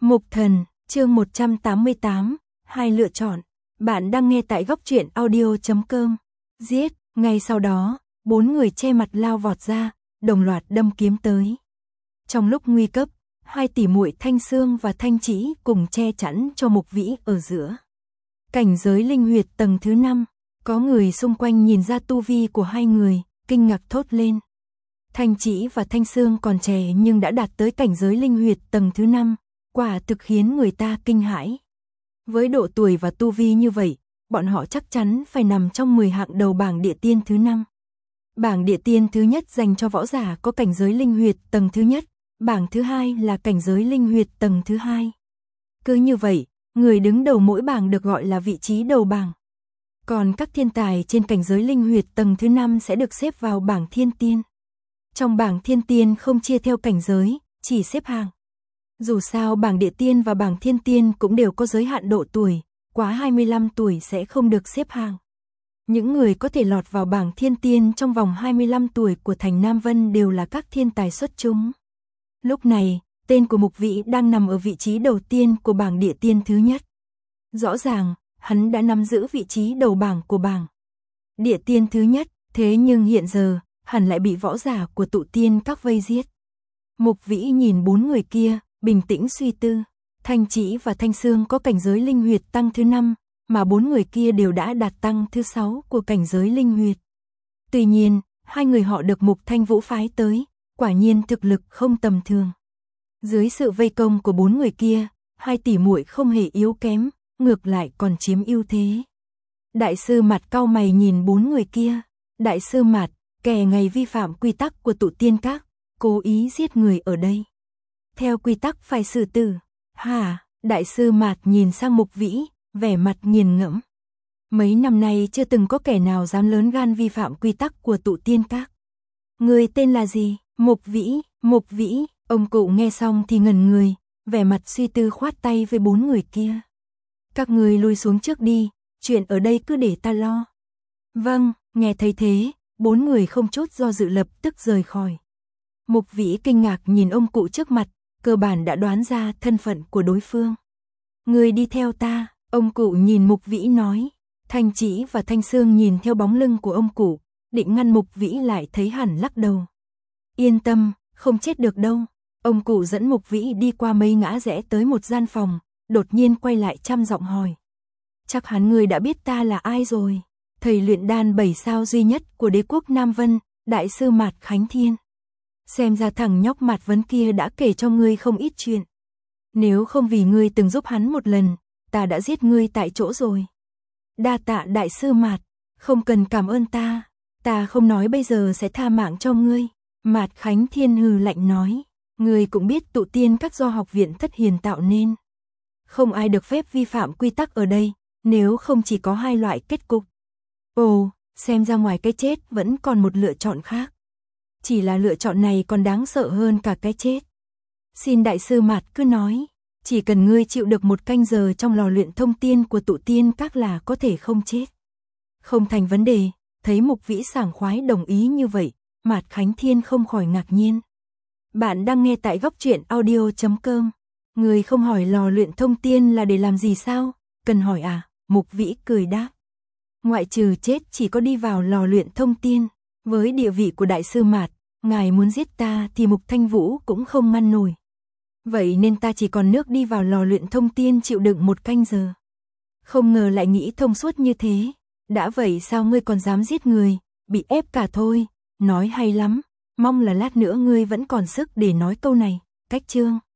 Mục Thần, chương 188, hai lựa chọn. Bạn đang nghe tại góc truyện audio.com. Giết, ngay sau đó, 4 người che mặt lao vọt ra, đồng loạt đâm kiếm tới. Trong lúc nguy cấp, hai tỷ muội Thanh Sương và Thanh Chỉ cùng che chắn cho Mục Vĩ ở giữa. Cảnh giới linh huyệt tầng thứ 5, có người xung quanh nhìn ra tu vi của hai người, kinh ngạc thốt lên. Thanh Chỉ và Thanh Sương còn trẻ nhưng đã đạt tới cảnh giới linh huyệt tầng thứ 5, quả thực khiến người ta kinh hãi. Với độ tuổi và tu vi như vậy, bọn họ chắc chắn phải nằm trong 10 hạng đầu bảng địa tiên thứ 5. Bảng địa tiên thứ nhất dành cho võ giả có cảnh giới linh huyệt tầng thứ nhất, bảng thứ hai là cảnh giới linh huyệt tầng thứ hai. Cứ như vậy, người đứng đầu mỗi bảng được gọi là vị trí đầu bảng. Còn các thiên tài trên cảnh giới linh huyệt tầng thứ 5 sẽ được xếp vào bảng thiên tiên. Trong bảng thiên tiên không chia theo cảnh giới, chỉ xếp hạng. Dù sao bảng địa tiên và bảng thiên tiên cũng đều có giới hạn độ tuổi, quá 25 tuổi sẽ không được xếp hạng. Những người có thể lọt vào bảng thiên tiên trong vòng 25 tuổi của thành Nam Vân đều là các thiên tài xuất chúng. Lúc này, tên của Mục Vĩ đang nằm ở vị trí đầu tiên của bảng địa tiên thứ nhất. Rõ ràng, hắn đã nắm giữ vị trí đầu bảng của bảng địa tiên thứ nhất, thế nhưng hiện giờ, hẳn lại bị võ giả của tụ tiên các vây giết. Mục Vĩ nhìn 4 người kia, bình tĩnh suy tư. Thanh Chỉ và Thanh Sương có cảnh giới linh huyệt tăng thứ 5, mà 4 người kia đều đã đạt tăng thứ 6 của cảnh giới linh huyệt. Tuy nhiên, hai người họ được Mục Thanh Vũ phái tới, quả nhiên thực lực không tầm thường. Dưới sự vây công của 4 người kia, hai tỷ muội không hề yếu kém, ngược lại còn chiếm ưu thế. Đại sư Mạt cau mày nhìn 4 người kia. Đại sư Mạt, kẻ ngày vi phạm quy tắc của tụ tiên các, cố ý giết người ở đây. Theo quy tắc phải xử tử. Hả? Đại sư Mạt nhìn sang Mục Vĩ, vẻ mặt nghiền ngẫm. Mấy năm nay chưa từng có kẻ nào dám lớn gan vi phạm quy tắc của tụ tiên các. Người tên là gì? Mục Vĩ, ông cụ nghe xong thì ngẩn người, vẻ mặt suy tư khoát tay với 4 người kia. Các người lui xuống trước đi, chuyện ở đây cứ để ta lo. Vâng, nghe thấy thế, 4 người không chút do dự lập tức rời khỏi. Mục Vĩ kinh ngạc nhìn ông cụ trước mặt, cơ bản đã đoán ra thân phận của đối phương. Người đi theo ta, ông cụ nhìn Mục Vĩ nói. Thanh Chỉ và Thanh Sương nhìn theo bóng lưng của ông cụ, định ngăn Mục Vĩ lại thấy hẳn lắc đầu. Yên tâm, không chết được đâu. Ông cụ dẫn Mục Vĩ đi qua mấy ngã rẽ tới một gian phòng, đột nhiên quay lại trầm giọng hỏi. Chắc hẳn người đã biết ta là ai rồi. Thầy luyện đan 7 sao duy nhất của đế quốc Nam Vân, đại sư Mạt Khánh Thiên. Xem ra thằng nhóc Mạt Vấn kia đã kể cho ngươi không ít chuyện. Nếu không vì ngươi từng giúp hắn một lần, ta đã giết ngươi tại chỗ rồi. Đa tạ đại sư Mạt, không cần cảm ơn ta không nói bây giờ sẽ tha mạng cho ngươi. Mạt Khánh Thiên hừ lạnh nói, ngươi cũng biết tụ tiên các do học viện Thất Hiền tạo nên. Không ai được phép vi phạm quy tắc ở đây, nếu không chỉ có hai loại kết cục. Ồ, xem ra ngoài cái chết vẫn còn một lựa chọn khác. Chỉ là lựa chọn này còn đáng sợ hơn cả cái chết. Xin đại sư Mạt cứ nói, chỉ cần ngươi chịu được 1 canh giờ trong lò luyện thông tiên của tụ tiên các là có thể không chết. Không thành vấn đề, thấy Mục Vĩ sảng khoái đồng ý như vậy, Mạt Khánh Thiên không khỏi ngạc nhiên. Bạn đang nghe tại góc truyện audio.com. Người không hỏi lò luyện thông tiên là để làm gì sao? Cần hỏi à? Mục Vĩ cười đáp. Ngoại trừ chết chỉ có đi vào lò luyện thông tiên. Với địa vị của đại sư Mạt, ngài muốn giết ta thì Mục Thanh Vũ cũng không ngăn nổi. Vậy nên ta chỉ còn nước đi vào lò luyện thông tiên chịu đựng 1 canh giờ. Không ngờ lại nghĩ thông suốt như thế. Đã vậy sao ngươi còn dám giết người? Bị ép cả thôi. Nói hay lắm. Mong là lát nữa ngươi vẫn còn sức để nói câu này. Cách chương.